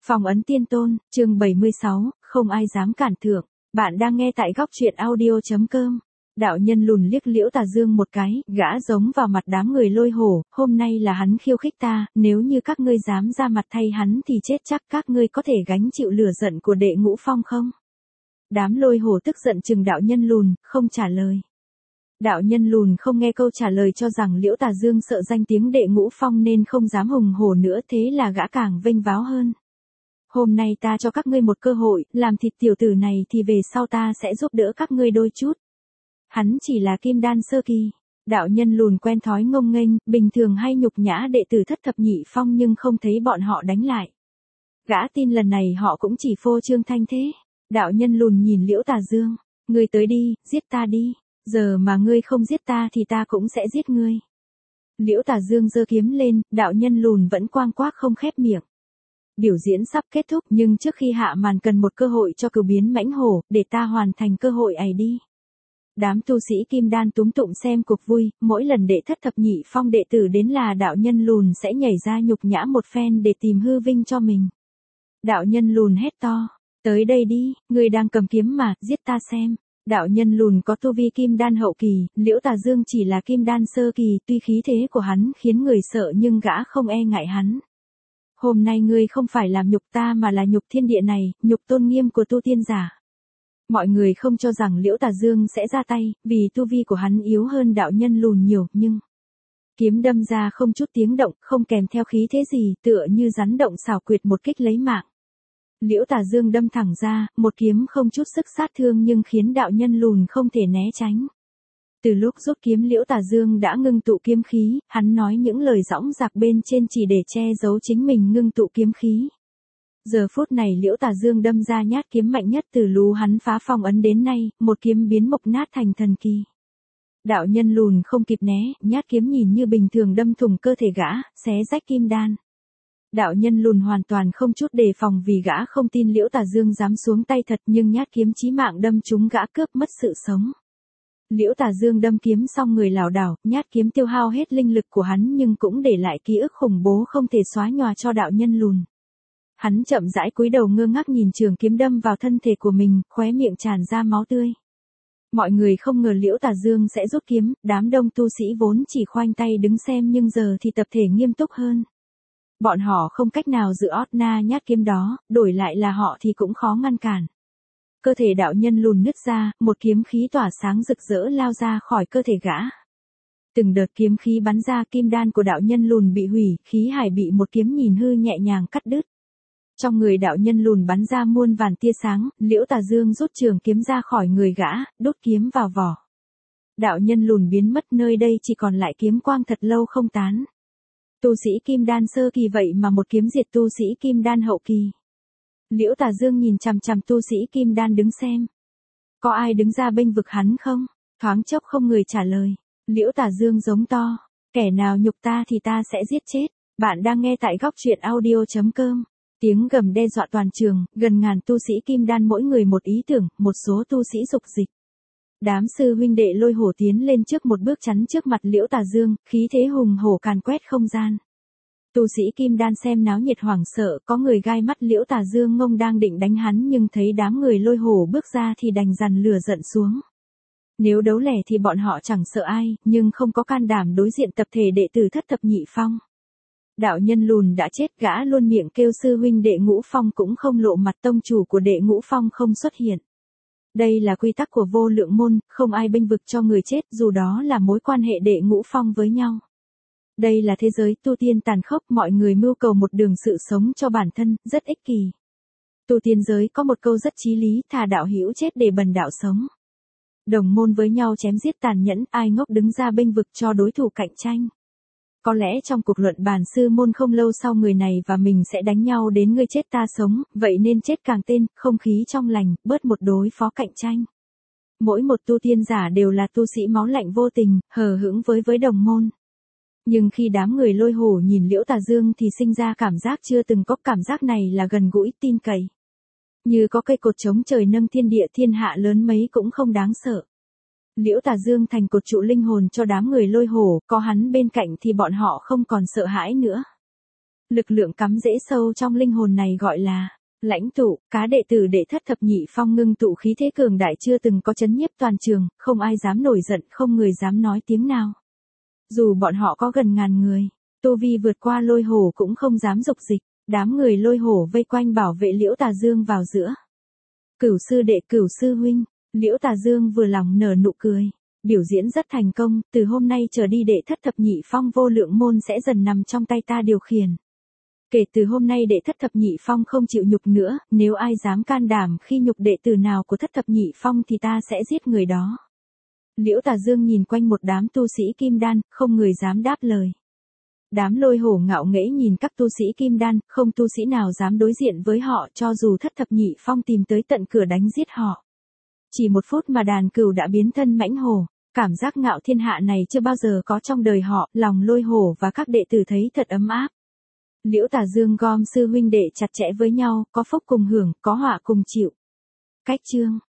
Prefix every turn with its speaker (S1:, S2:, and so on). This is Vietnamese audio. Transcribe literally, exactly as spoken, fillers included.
S1: Phong ấn tiên tôn, chương bảy mươi sáu, không ai dám cản thượng. Bạn đang nghe tại góc truyện audio.com. Đạo nhân lùn liếc Liễu Tà Dương một cái, gã giống vào mặt đám người lôi hổ, hôm nay là hắn khiêu khích ta, nếu như các ngươi dám ra mặt thay hắn thì chết chắc, các ngươi có thể gánh chịu lửa giận của đệ ngũ phong không? Đám lôi hổ tức giận chừng đạo nhân lùn, không trả lời. Đạo nhân lùn không nghe câu trả lời cho rằng Liễu Tà Dương sợ danh tiếng đệ ngũ phong nên không dám hùng hổ nữa, thế là gã càng vênh váo hơn. Hôm nay ta cho các ngươi một cơ hội, làm thịt tiểu tử này thì về sau ta sẽ giúp đỡ các ngươi đôi chút. Hắn chỉ là kim đan sơ kỳ. Đạo nhân lùn quen thói ngông nghênh, bình thường hay nhục nhã đệ tử thất thập nhị phong nhưng không thấy bọn họ đánh lại. Gã tin lần này họ cũng chỉ phô trương thanh thế. Đạo nhân lùn nhìn Liễu Tà Dương, ngươi tới đi, giết ta đi, giờ mà ngươi không giết ta thì ta cũng sẽ giết ngươi. Liễu Tà Dương giơ kiếm lên, đạo nhân lùn vẫn quang quác không khép miệng. Biểu diễn sắp kết thúc nhưng trước khi hạ màn cần một cơ hội cho cửu biến mãnh hổ, để ta hoàn thành cơ hội ấy đi. Đám tu sĩ kim đan túm tụng xem cuộc vui, mỗi lần đệ thất thập nhị phong đệ tử đến là đạo nhân lùn sẽ nhảy ra nhục nhã một phen để tìm hư vinh cho mình. Đạo nhân lùn hét to, tới đây đi, người đang cầm kiếm mà, giết ta xem. Đạo nhân lùn có tu vi kim đan hậu kỳ, Liễu Tà Dương chỉ là kim đan sơ kỳ, tuy khí thế của hắn khiến người sợ nhưng gã không e ngại hắn. Hôm nay ngươi không phải làm nhục ta mà là nhục thiên địa này, nhục tôn nghiêm của tu tiên giả. Mọi người không cho rằng Liễu Tà Dương sẽ ra tay, vì tu vi của hắn yếu hơn đạo nhân lùn nhiều, nhưng kiếm đâm ra không chút tiếng động, không kèm theo khí thế gì, tựa như rắn động xảo quyệt một kích lấy mạng. Liễu Tà Dương đâm thẳng ra, một kiếm không chút sức sát thương nhưng khiến đạo nhân lùn không thể né tránh. Từ lúc rút kiếm Liễu Tà Dương đã ngưng tụ kiếm khí, hắn nói những lời dõng dạc bên trên chỉ để che giấu chính mình ngưng tụ kiếm khí. Giờ phút này Liễu Tà Dương đâm ra nhát kiếm mạnh nhất từ lú hắn phá phong ấn đến nay, một kiếm biến mộc nát thành thần kỳ. Đạo nhân lùn không kịp né, nhát kiếm nhìn như bình thường đâm thủng cơ thể gã, xé rách kim đan. Đạo nhân lùn hoàn toàn không chút đề phòng vì gã không tin Liễu Tà Dương dám xuống tay thật, nhưng nhát kiếm chí mạng đâm trúng gã cướp mất sự sống. Liễu Tà Dương đâm kiếm xong người lảo đảo, nhát kiếm tiêu hao hết linh lực của hắn nhưng cũng để lại ký ức khủng bố không thể xóa nhòa cho đạo nhân lùn. Hắn chậm rãi cúi đầu ngơ ngác nhìn trường kiếm đâm vào thân thể của mình, khóe miệng tràn ra máu tươi. Mọi người không ngờ Liễu Tà Dương sẽ rút kiếm, đám đông tu sĩ vốn chỉ khoanh tay đứng xem nhưng giờ thì tập thể nghiêm túc hơn. Bọn họ không cách nào dự ót na nhát kiếm đó, đổi lại là họ thì cũng khó ngăn cản. Cơ thể đạo nhân lùn nứt ra, một kiếm khí tỏa sáng rực rỡ lao ra khỏi cơ thể gã. Từng đợt kiếm khí bắn ra, kim đan của đạo nhân lùn bị hủy, khí hải bị một kiếm nhìn hư nhẹ nhàng cắt đứt. Trong người đạo nhân lùn bắn ra muôn vàn tia sáng, Liễu Tà Dương rút trường kiếm ra khỏi người gã, đốt kiếm vào vỏ. Đạo nhân lùn biến mất, nơi đây chỉ còn lại kiếm quang thật lâu không tán. Tu sĩ kim đan sơ kỳ vậy mà một kiếm diệt tu sĩ kim đan hậu kỳ. Liễu Tà Dương nhìn chằm chằm tu sĩ kim đan đứng xem. Có ai đứng ra bênh vực hắn không? Thoáng chốc không người trả lời. Liễu Tà Dương giống to, kẻ nào nhục ta thì ta sẽ giết chết. Bạn đang nghe tại góc truyện audio.com. Tiếng gầm đe dọa toàn trường, gần ngàn tu sĩ kim đan mỗi người một ý tưởng, một số tu sĩ dục dịch. Đám sư huynh đệ lôi hổ tiến lên trước một bước chắn trước mặt Liễu Tà Dương, khí thế hùng hổ càn quét không gian. Tu sĩ kim đan xem náo nhiệt hoảng sợ, có người gai mắt Liễu Tà Dương ngông đang định đánh hắn nhưng thấy đám người lôi hổ bước ra thì đành dằn lửa giận xuống. Nếu đấu lẻ thì bọn họ chẳng sợ ai, nhưng không có can đảm đối diện tập thể đệ tử thất thập nhị phong. Đạo nhân lùn đã chết, gã luôn miệng kêu sư huynh đệ ngũ phong cũng không lộ mặt, tông chủ của đệ ngũ phong không xuất hiện. Đây là quy tắc của vô lượng môn, không ai bênh vực cho người chết dù đó là mối quan hệ đệ ngũ phong với nhau. Đây là thế giới tu tiên tàn khốc, mọi người mưu cầu một đường sự sống cho bản thân, rất ích kỷ. Tu tiên giới có một câu rất chí lý, thà đạo hữu chết để bần đạo sống. Đồng môn với nhau chém giết tàn nhẫn, ai ngốc đứng ra bênh vực cho đối thủ cạnh tranh. Có lẽ trong cuộc luận bàn sư môn không lâu sau người này và mình sẽ đánh nhau đến ngươi chết ta sống, vậy nên chết càng tên, không khí trong lành, bớt một đối phó cạnh tranh. Mỗi một tu tiên giả đều là tu sĩ máu lạnh vô tình, hờ hững với với đồng môn. Nhưng khi đám người lôi hổ nhìn Liễu Tà Dương thì sinh ra cảm giác chưa từng có, cảm giác này là gần gũi, tin cậy. Như có cây cột chống trời nâng thiên địa, thiên hạ lớn mấy cũng không đáng sợ. Liễu Tà Dương thành cột trụ linh hồn cho đám người lôi hổ, có hắn bên cạnh thì bọn họ không còn sợ hãi nữa. Lực lượng cắm rễ sâu trong linh hồn này gọi là lãnh tụ, cá đệ tử đệ thất thập nhị phong ngưng tụ khí thế cường đại chưa từng có chấn nhiếp toàn trường, không ai dám nổi giận, không người dám nói tiếng nào. Dù bọn họ có gần ngàn người, tu vi vượt qua lôi hổ cũng không dám dục dịch, đám người lôi hổ vây quanh bảo vệ Liễu Tà Dương vào giữa. Cửu sư đệ, cửu sư huynh, Liễu Tà Dương vừa lòng nở nụ cười. Biểu diễn rất thành công, từ hôm nay trở đi đệ thất thập nhị phong vô lượng môn sẽ dần nằm trong tay ta điều khiển. Kể từ hôm nay đệ thất thập nhị phong không chịu nhục nữa, nếu ai dám can đảm khi nhục đệ tử nào của thất thập nhị phong thì ta sẽ giết người đó. Liễu Tà Dương nhìn quanh một đám tu sĩ kim đan, không người dám đáp lời. Đám lôi hổ ngạo nghễ nhìn các tu sĩ kim đan, không tu sĩ nào dám đối diện với họ cho dù thất thập nhị phong tìm tới tận cửa đánh giết họ. Chỉ một phút mà đàn cừu đã biến thân mãnh hổ. Cảm giác ngạo thiên hạ này chưa bao giờ có trong đời họ, lòng lôi hổ và các đệ tử thấy thật ấm áp. Liễu Tà Dương gom sư huynh đệ chặt chẽ với nhau, có phúc cùng hưởng, có họa cùng chịu. Cách chương